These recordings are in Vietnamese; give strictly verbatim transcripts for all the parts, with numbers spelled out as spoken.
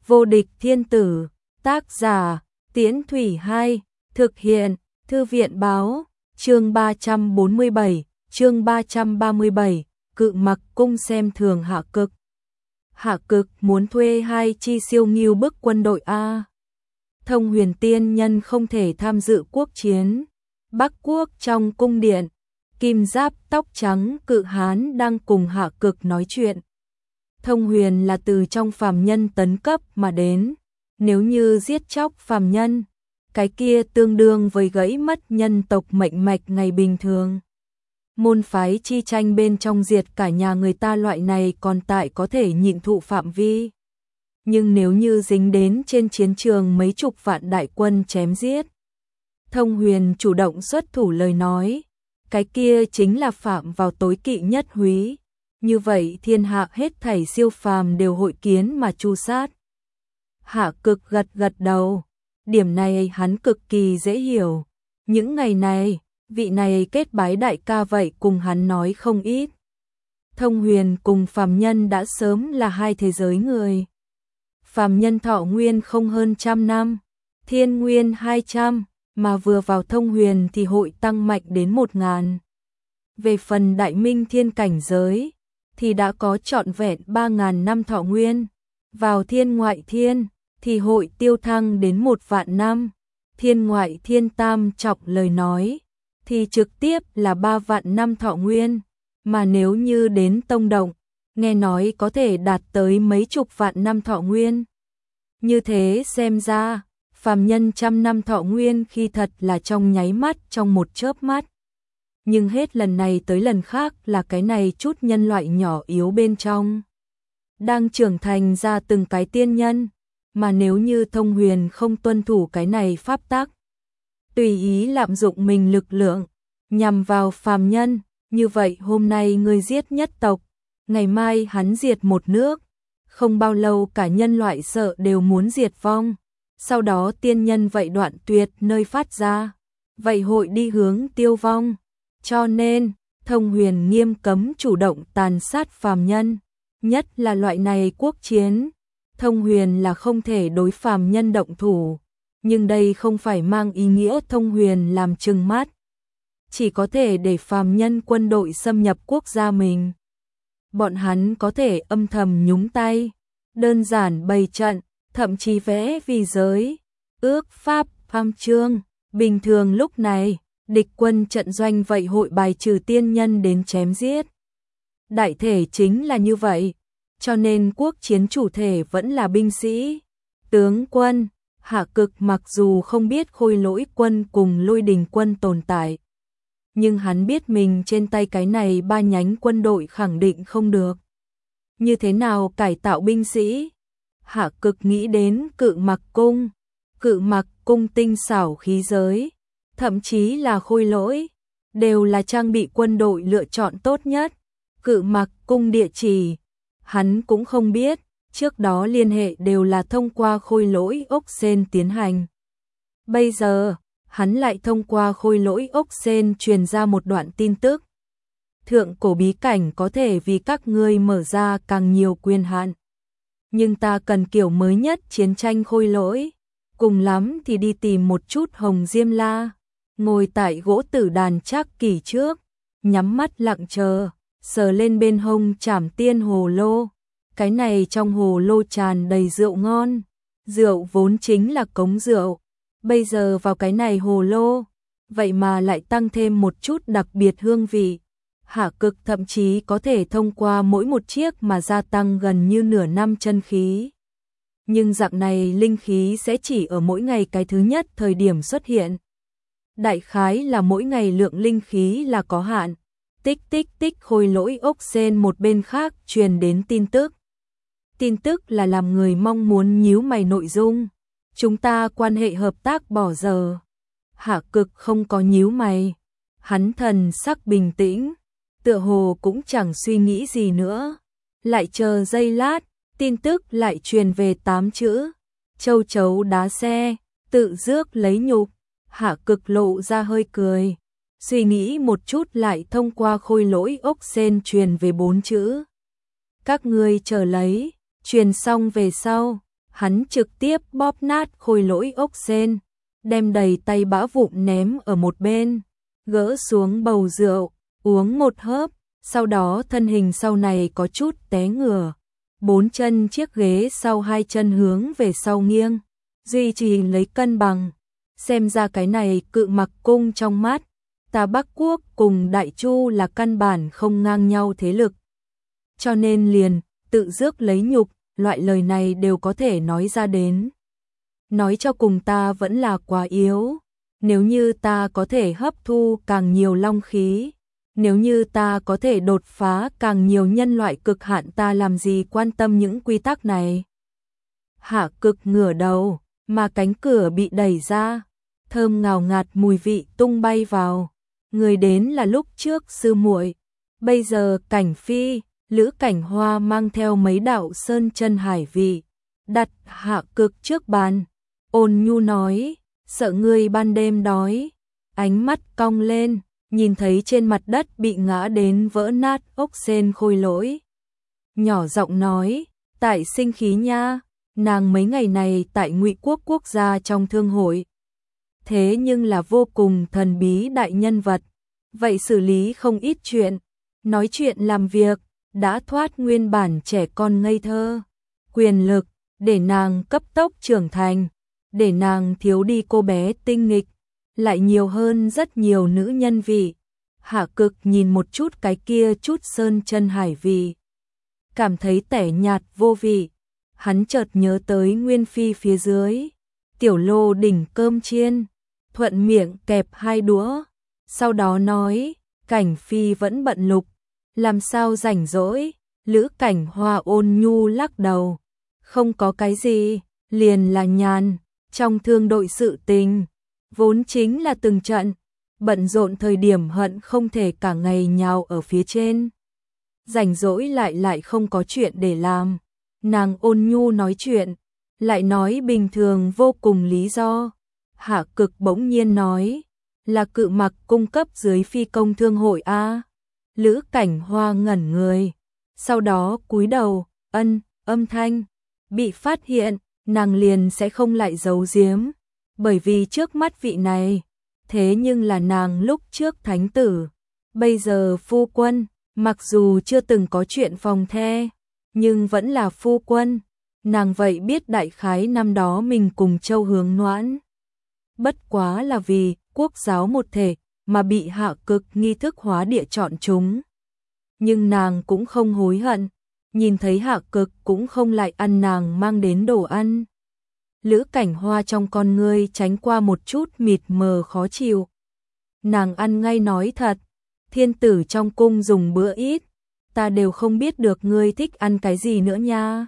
Vô địch thiên tử, tác giả, Tiễn Thủy Hai, thực hiện, Thư viện báo, chương ba trăm bốn mươi bảy, chương ba trăm ba mươi bảy, Cự Mặc Cung xem thường Hạ Cực. Hạ Cực muốn thuê hai chi siêu nghiêu bức quân đội A. Thông Huyền tiên nhân không thể tham dự quốc chiến. Bắc Quốc trong cung điện, kim giáp tóc trắng cự hán đang cùng Hạ Cực nói chuyện. Thông Huyền là từ trong phàm nhân tấn cấp mà đến, nếu như giết chóc phàm nhân, cái kia tương đương với gãy mất nhân tộc mệnh mạch ngày bình thường. Môn phái chi tranh bên trong diệt cả nhà người ta loại này còn tại có thể nhịn thụ phạm vi. Nhưng nếu như dính đến trên chiến trường mấy chục vạn đại quân chém giết, Thông Huyền chủ động xuất thủ lời nói, cái kia chính là phạm vào tối kỵ nhất húy. Như vậy thiên hạ hết thảy siêu phàm đều hội kiến mà tru sát. Hạ Cực gật gật đầu, điểm này hắn cực kỳ dễ hiểu. Những ngày này, vị này kết bái đại ca vậy cùng hắn nói không ít. Thông Huyền cùng phàm nhân đã sớm là hai thế giới người. Phàm nhân thọ nguyên không hơn trăm năm, thiên nguyên hai trăm, mà vừa vào Thông Huyền thì hội tăng mạnh đến một ngàn. Về phần đại minh thiên cảnh giới, thì đã có trọn vẹn ba ngàn năm thọ nguyên. Vào thiên ngoại thiên, thì hội tiêu thăng đến một vạn năm. Thiên ngoại thiên tam trọng lời nói, thì trực tiếp là ba vạn năm thọ nguyên. Mà nếu như đến tông động, nghe nói có thể đạt tới mấy chục vạn năm thọ nguyên. Như thế xem ra, phàm nhân trăm năm thọ nguyên khi thật là trong nháy mắt, trong một chớp mắt. Nhưng hết lần này tới lần khác là cái này chút nhân loại nhỏ yếu bên trong đang trưởng thành ra từng cái tiên nhân, mà nếu như Thông Huyền không tuân thủ cái này pháp tắc, tùy ý lạm dụng mình lực lượng nhằm vào phàm nhân, như vậy hôm nay ngươi giết nhất tộc, ngày mai hắn diệt một nước, không bao lâu cả nhân loại sợ đều muốn diệt vong, sau đó tiên nhân vậy đoạn tuyệt nơi phát ra, vậy hội đi hướng tiêu vong. Cho nên, Thông Huyền nghiêm cấm chủ động tàn sát phàm nhân, nhất là loại này quốc chiến. Thông Huyền là không thể đối phàm nhân động thủ, nhưng đây không phải mang ý nghĩa Thông Huyền làm trừng mắt, chỉ có thể để phàm nhân quân đội xâm nhập quốc gia mình. Bọn hắn có thể âm thầm nhúng tay, đơn giản bày trận, thậm chí vẽ vì giới, ước pháp, phàm chương. Bình thường lúc này, địch quân trận doanh vậy hội bài trừ tiên nhân đến chém giết. Đại thể chính là như vậy, cho nên quốc chiến chủ thể vẫn là binh sĩ, tướng quân. Hạ Cực mặc dù không biết Khôi Lỗi quân cùng Lôi Đình quân tồn tại, nhưng hắn biết mình trên tay cái này ba nhánh quân đội khẳng định không được. Như thế nào cải tạo binh sĩ? Hạ Cực nghĩ đến Cự Mặc Cung, Cự Mặc Cung tinh xảo khí giới, thậm chí là Khôi Lỗi, đều là trang bị quân đội lựa chọn tốt nhất. Cự Mặc Cung địa chỉ, hắn cũng không biết, trước đó liên hệ đều là thông qua Khôi Lỗi ốc sên tiến hành. Bây giờ, hắn lại thông qua Khôi Lỗi ốc sên truyền ra một đoạn tin tức. Thượng cổ bí cảnh có thể vì các ngươi mở ra càng nhiều quyền hạn. Nhưng ta cần kiểu mới nhất chiến tranh Khôi Lỗi, cùng lắm thì đi tìm một chút Hồng Diêm La, ngồi tại gỗ tử đàn trác kỷ trước, nhắm mắt lặng chờ, sờ lên bên hông Trảm Tiên hồ lô. Cái này trong hồ lô tràn đầy rượu ngon, rượu vốn chính là cống rượu, bây giờ vào cái này hồ lô, vậy mà lại tăng thêm một chút đặc biệt hương vị. Hạ Cực thậm chí có thể thông qua mỗi một chiếc mà gia tăng gần như nửa năm chân khí. Nhưng dạng này linh khí sẽ chỉ ở mỗi ngày cái thứ nhất thời điểm xuất hiện. Đại khái là mỗi ngày lượng linh khí là có hạn. Tích tích tích. Khôi Lỗi ốc sên một bên khác truyền đến tin tức. Tin tức là làm người mong muốn nhíu mày nội dung. Chúng ta quan hệ hợp tác bỏ giờ. Hạ Cực không có nhíu mày. Hắn thần sắc bình tĩnh, tựa hồ cũng chẳng suy nghĩ gì nữa. Lại chờ giây lát, tin tức lại truyền về tám chữ. Châu chấu đá xe, tự rước lấy nhục. Hạ Cực lộ ra hơi cười. Suy nghĩ một chút lại thông qua Khôi Lỗi ốc sên truyền về bốn chữ. Các ngươi chờ lấy, truyền xong về sau, hắn trực tiếp bóp nát khôi lỗi ốc sên, đem đầy tay bã vụn ném ở một bên, gỡ xuống bầu rượu, uống một hớp, sau đó thân hình sau này có chút té ngửa, bốn chân chiếc ghế sau hai chân hướng về sau nghiêng, duy trì lấy cân bằng. Xem ra cái này Cự Mặc cung trong mắt ta Bắc Quốc cùng Đại Chu là căn bản không ngang nhau thế lực. Cho nên liền tự rước lấy nhục, loại lời này đều có thể nói ra đến. Nói cho cùng ta vẫn là quá yếu, nếu như ta có thể hấp thu càng nhiều long khí, nếu như ta có thể đột phá càng nhiều nhân loại cực hạn, ta làm gì quan tâm những quy tắc này. Hạ Cực ngửa đầu, mà cánh cửa bị đẩy ra, thơm ngào ngạt mùi vị tung bay vào. Người đến là lúc trước sư muội, bây giờ Cảnh Phi, Lữ Cảnh Hoa mang theo mấy đạo sơn chân hải vị, đặt Hạ Cực trước bàn, ôn nhu nói, sợ ngươi ban đêm đói. Ánh mắt cong lên, nhìn thấy trên mặt đất bị ngã đến vỡ nát ốc sên khôi lỗi, nhỏ giọng nói, tại sinh khí nha, nàng mấy ngày này tại Ngụy Quốc quốc gia trong thương hội, thế nhưng là vô cùng thần bí đại nhân vật, vậy xử lý không ít chuyện, nói chuyện làm việc, đã thoát nguyên bản trẻ con ngây thơ, quyền lực, để nàng cấp tốc trưởng thành, để nàng thiếu đi cô bé tinh nghịch, lại nhiều hơn rất nhiều nữ nhân vị. Hạ Cực nhìn một chút cái kia chút sơn chân hải vị, cảm thấy tẻ nhạt vô vị, hắn chợt nhớ tới Nguyên Phi phía dưới, tiểu lô đỉnh cơm chiên, thuận miệng kẹp hai đũa, sau đó nói, Cảnh Phi vẫn bận lục, làm sao rảnh rỗi. Lữ Cảnh Hoa ôn nhu lắc đầu, không có cái gì, liền là nhàn, trong thương đội sự tình, vốn chính là từng trận, bận rộn thời điểm hận không thể cả ngày nhào ở phía trên, rảnh rỗi lại lại không có chuyện để làm. Nàng ôn nhu nói chuyện, lại nói bình thường vô cùng lý do. Hạ Cực bỗng nhiên nói, là Cự Mặc cung cấp dưới phi công thương hội a. Lữ Cảnh Hoa ngẩn người, sau đó cúi đầu, ân, âm thanh bị phát hiện, nàng liền sẽ không lại giấu giếm, bởi vì trước mắt vị này, thế nhưng là nàng lúc trước thánh tử, bây giờ phu quân, mặc dù chưa từng có chuyện phòng the, nhưng vẫn là phu quân, nàng vậy biết đại khái năm đó mình cùng Châu Hướng Noãn. Bất quá là vì quốc giáo một thể mà bị Hạ Cực nghi thức hóa địa chọn chúng. Nhưng nàng cũng không hối hận, nhìn thấy Hạ Cực cũng không lại ăn nàng mang đến đồ ăn. Lữ Cảnh Hoa trong con ngươi tránh qua một chút mịt mờ khó chịu. Nàng ăn ngay nói thật, thiên tử trong cung dùng bữa ít, ta đều không biết được ngươi thích ăn cái gì nữa nha.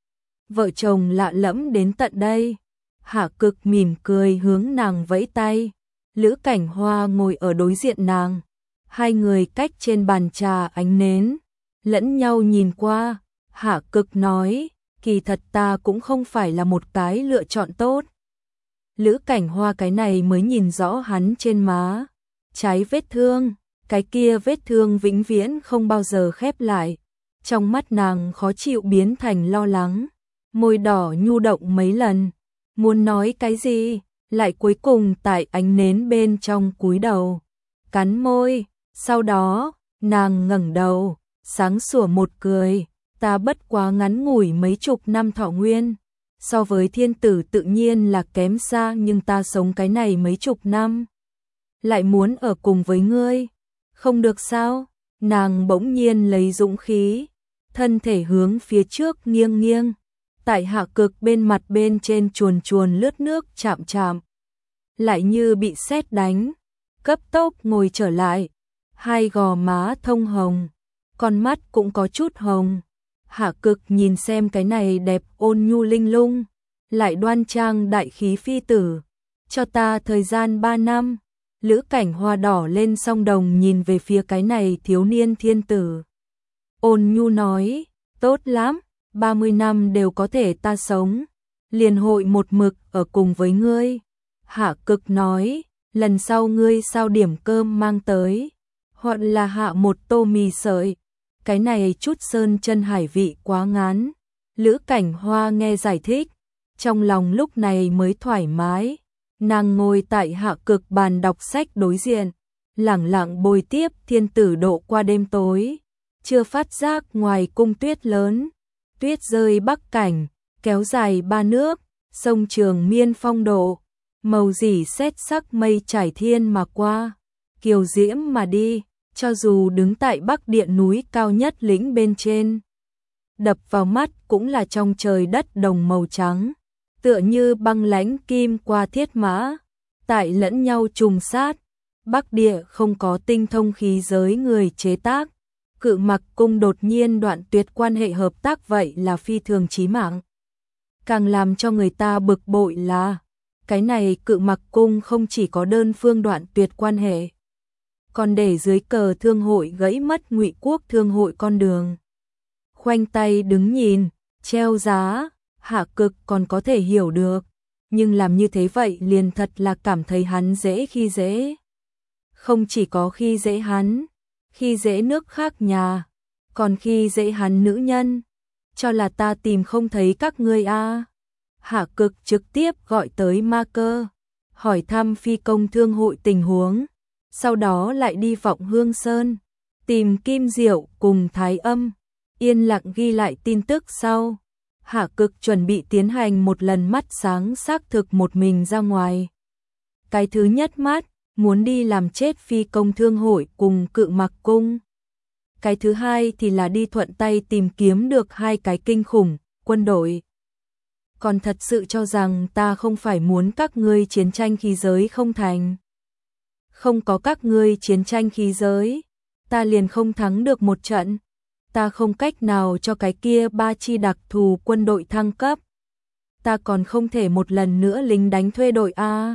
Vợ chồng lạ lẫm đến tận đây, Hạ Cực mỉm cười hướng nàng vẫy tay. Lữ Cảnh Hoa ngồi ở đối diện nàng, hai người cách trên bàn trà ánh nến, lẫn nhau nhìn qua. Hạ Cực nói, kỳ thật ta cũng không phải là một cái lựa chọn tốt. Lữ Cảnh Hoa cái này mới nhìn rõ hắn trên má trái vết thương, cái kia vết thương vĩnh viễn không bao giờ khép lại. Trong mắt nàng khó chịu biến thành lo lắng, môi đỏ nhu động mấy lần, muốn nói cái gì, lại cuối cùng tại ánh nến bên trong cúi đầu, cắn môi, sau đó, nàng ngẩng đầu, sáng sủa một cười, ta bất quá ngắn ngủi mấy chục năm thọ nguyên, so với thiên tử tự nhiên là kém xa, nhưng ta sống cái này mấy chục năm, lại muốn ở cùng với ngươi, không được sao? Nàng bỗng nhiên lấy dũng khí, thân thể hướng phía trước nghiêng nghiêng, tại Hạ Cực bên mặt bên trên chuồn chuồn lướt nước chạm chạm, lại như bị sét đánh, cấp tốc ngồi trở lại, hai gò má thông hồng, con mắt cũng có chút hồng. Hạ Cực nhìn xem cái này đẹp ôn nhu linh lung, lại đoan trang đại khí phi tử, cho ta thời gian ba năm. Lữ Cảnh Hoa đỏ lên song đồng nhìn về phía cái này thiếu niên thiên tử, ôn nhu nói, tốt lắm, ba mươi năm đều có thể ta sống, liền hội một mực ở cùng với ngươi. Hạ Cực nói, lần sau ngươi sao điểm cơm mang tới, hoặc là hạ một tô mì sợi, cái này chút sơn chân hải vị quá ngán. Lữ Cảnh Hoa nghe giải thích, trong lòng lúc này mới thoải mái. Nàng ngồi tại Hạ Cực bàn đọc sách đối diện, lẳng lặng bồi tiếp thiên tử độ qua đêm tối, chưa phát giác ngoài cung tuyết lớn, tuyết rơi bắc cảnh, kéo dài ba nước, sông Trường Miên phong độ, màu dỉ sét sắc mây trải thiên mà qua, kiều diễm mà đi, cho dù đứng tại bắc địa núi cao nhất lĩnh bên trên. Đập vào mắt cũng là trong trời đất đồng màu trắng, tựa như băng lãnh kim qua thiết mã, tại lẫn nhau trùng sát. Bắc địa không có tinh thông khí giới người chế tác, Cự Mặc cung đột nhiên đoạn tuyệt quan hệ hợp tác vậy là phi thường chí mạng. Càng làm cho người ta bực bội là, cái này Cự Mặc cung không chỉ có đơn phương đoạn tuyệt quan hệ, còn để dưới cờ thương hội gãy mất Ngụy Quốc thương hội con đường. Khoanh tay đứng nhìn, treo giá, Hạ Cực còn có thể hiểu được, nhưng làm như thế vậy liền thật là cảm thấy hắn dễ khi dễ. Không chỉ có khi dễ hắn, khi dễ nước khác nhà, còn khi dễ hắn nữ nhân, cho là ta tìm không thấy các ngươi a. À. Hạ Cực trực tiếp gọi tới Ma Cơ, hỏi thăm phi công thương hội tình huống, sau đó lại đi Vọng Hương Sơn, tìm Kim Diệu cùng Thái Âm, yên lặng ghi lại tin tức sau. Hạ Cực chuẩn bị tiến hành một lần mắt sáng xác thực một mình ra ngoài. Cái thứ nhất mắt, muốn đi làm chết phi công thương hội cùng Cự Mặc cung. Cái thứ hai thì là đi thuận tay tìm kiếm được hai cái kinh khủng, quân đội. Còn thật sự cho rằng ta không phải muốn các ngươi chiến tranh khí giới không thành. Không có các ngươi chiến tranh khí giới, ta liền không thắng được một trận. Ta không cách nào cho cái kia ba chi đặc thù quân đội thăng cấp. Ta còn không thể một lần nữa lính đánh thuê đội A.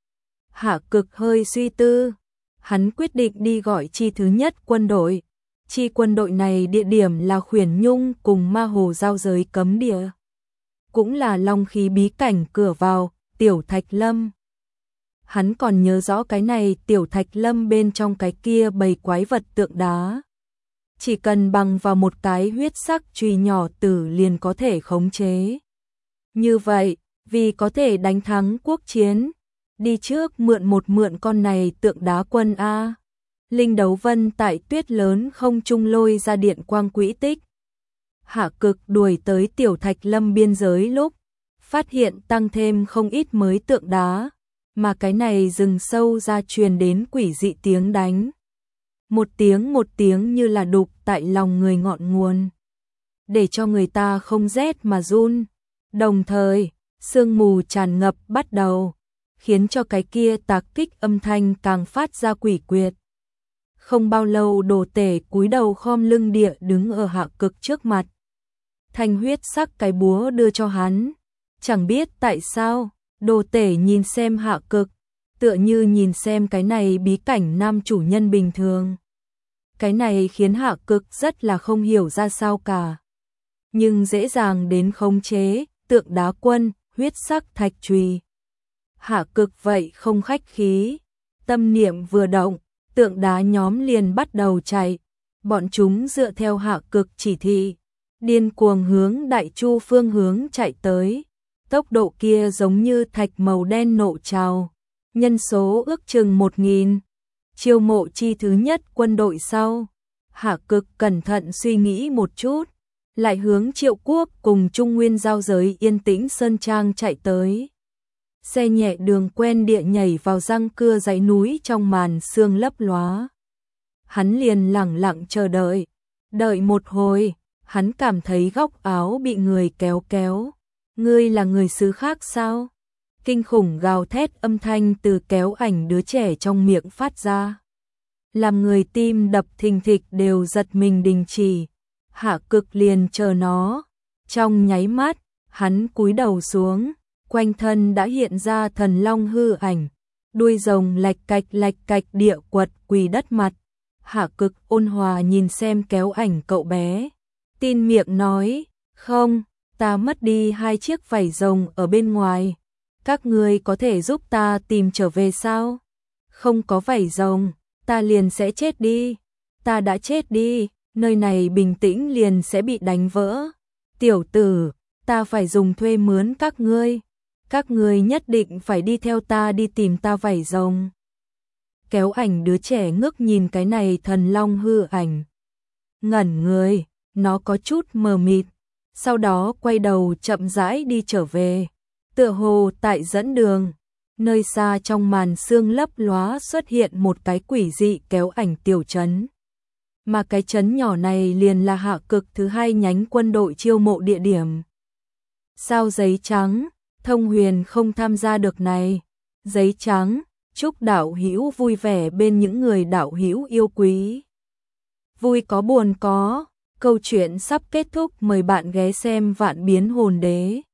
Hạ Cực hơi suy tư, hắn quyết định đi gọi chi thứ nhất quân đội. Chi quân đội này địa điểm là Khuyển Nhung cùng Ma Hồ giao giới cấm địa. Cũng là long khí bí cảnh cửa vào, Tiểu Thạch Lâm. Hắn còn nhớ rõ cái này Tiểu Thạch Lâm bên trong cái kia bầy quái vật tượng đá. Chỉ cần bằng vào một cái huyết sắc chùy nhỏ tử liền có thể khống chế. Như vậy, vì có thể đánh thắng quốc chiến, đi trước mượn một mượn con này tượng đá quân A. Linh Đấu Vân tại tuyết lớn không trung lôi ra điện quang quỹ tích. Hạ Cực đuổi tới Tiểu Thạch Lâm biên giới lúc, phát hiện tăng thêm không ít mới tượng đá, mà cái này rừng sâu ra truyền đến quỷ dị tiếng đánh. Một tiếng một tiếng như là đục tại lòng người ngọn nguồn, để cho người ta không rét mà run. Đồng thời, sương mù tràn ngập bắt đầu, khiến cho cái kia tạc kích âm thanh càng phát ra quỷ quyệt. Không bao lâu Đồ Tể cúi đầu khom lưng địa đứng ở Hạ Cực trước mặt. Thanh huyết sắc cái búa đưa cho hắn. Chẳng biết tại sao, Đồ Tể nhìn xem Hạ Cực, tựa như nhìn xem cái này bí cảnh nam chủ nhân bình thường. Cái này khiến Hạ Cực rất là không hiểu ra sao cả. Nhưng dễ dàng đến khống chế, tượng đá quân, huyết sắc thạch chùy. Hạ Cực vậy không khách khí, tâm niệm vừa động, tượng đá nhóm liền bắt đầu chạy. Bọn chúng dựa theo Hạ Cực chỉ thị, điên cuồng hướng Đại Chu phương hướng chạy tới. Tốc độ kia giống như thạch màu đen nộ trào, nhân số ước chừng một nghìn. Chiêu mộ chi thứ nhất quân đội sau, Hạ Cực cẩn thận suy nghĩ một chút, lại hướng Triệu Quốc cùng Trung Nguyên giao giới yên tĩnh sơn trang chạy tới. Xe nhẹ đường quen địa nhảy vào răng cưa dãy núi trong màn sương lấp lóa. Hắn liền lẳng lặng chờ đợi, đợi một hồi, hắn cảm thấy góc áo bị người kéo kéo. Ngươi là người xứ khác sao? Kinh khủng gào thét âm thanh từ kéo ảnh đứa trẻ trong miệng phát ra, làm người tim đập thình thịch đều giật mình đình chỉ. Hạ Cực liền chờ nó. Trong nháy mắt, hắn cúi đầu xuống, quanh thân đã hiện ra thần long hư ảnh, đuôi rồng lạch cạch lạch cạch địa quật quỳ đất mặt. Hạ Cực ôn hòa nhìn xem kéo ảnh cậu bé, tin miệng nói, không, ta mất đi hai chiếc vảy rồng ở bên ngoài. Các ngươi có thể giúp ta tìm trở về sao? Không có vảy rồng, ta liền sẽ chết đi. Ta đã chết đi, nơi này bình tĩnh liền sẽ bị đánh vỡ. Tiểu tử, ta phải dùng thuê mướn các ngươi. Các ngươi nhất định phải đi theo ta đi tìm ta vảy rồng. Kéo ảnh đứa trẻ ngước nhìn cái này thần long hư ảnh. Ngẩn người, nó có chút mờ mịt, sau đó quay đầu chậm rãi đi trở về. Tựa hồ tại dẫn đường, nơi xa trong màn sương lấp lóa xuất hiện một cái quỷ dị kéo ảnh tiểu trấn. Mà cái trấn nhỏ này liền là hạ cực thứ hai nhánh quân đội chiêu mộ địa điểm. Sao giấy trắng, Thông Huyền không tham gia được này. Giấy trắng, chúc đạo hữu vui vẻ bên những người đạo hữu yêu quý. Vui có buồn có, câu chuyện sắp kết thúc, mời bạn ghé xem Vạn Biến Hồn Đế.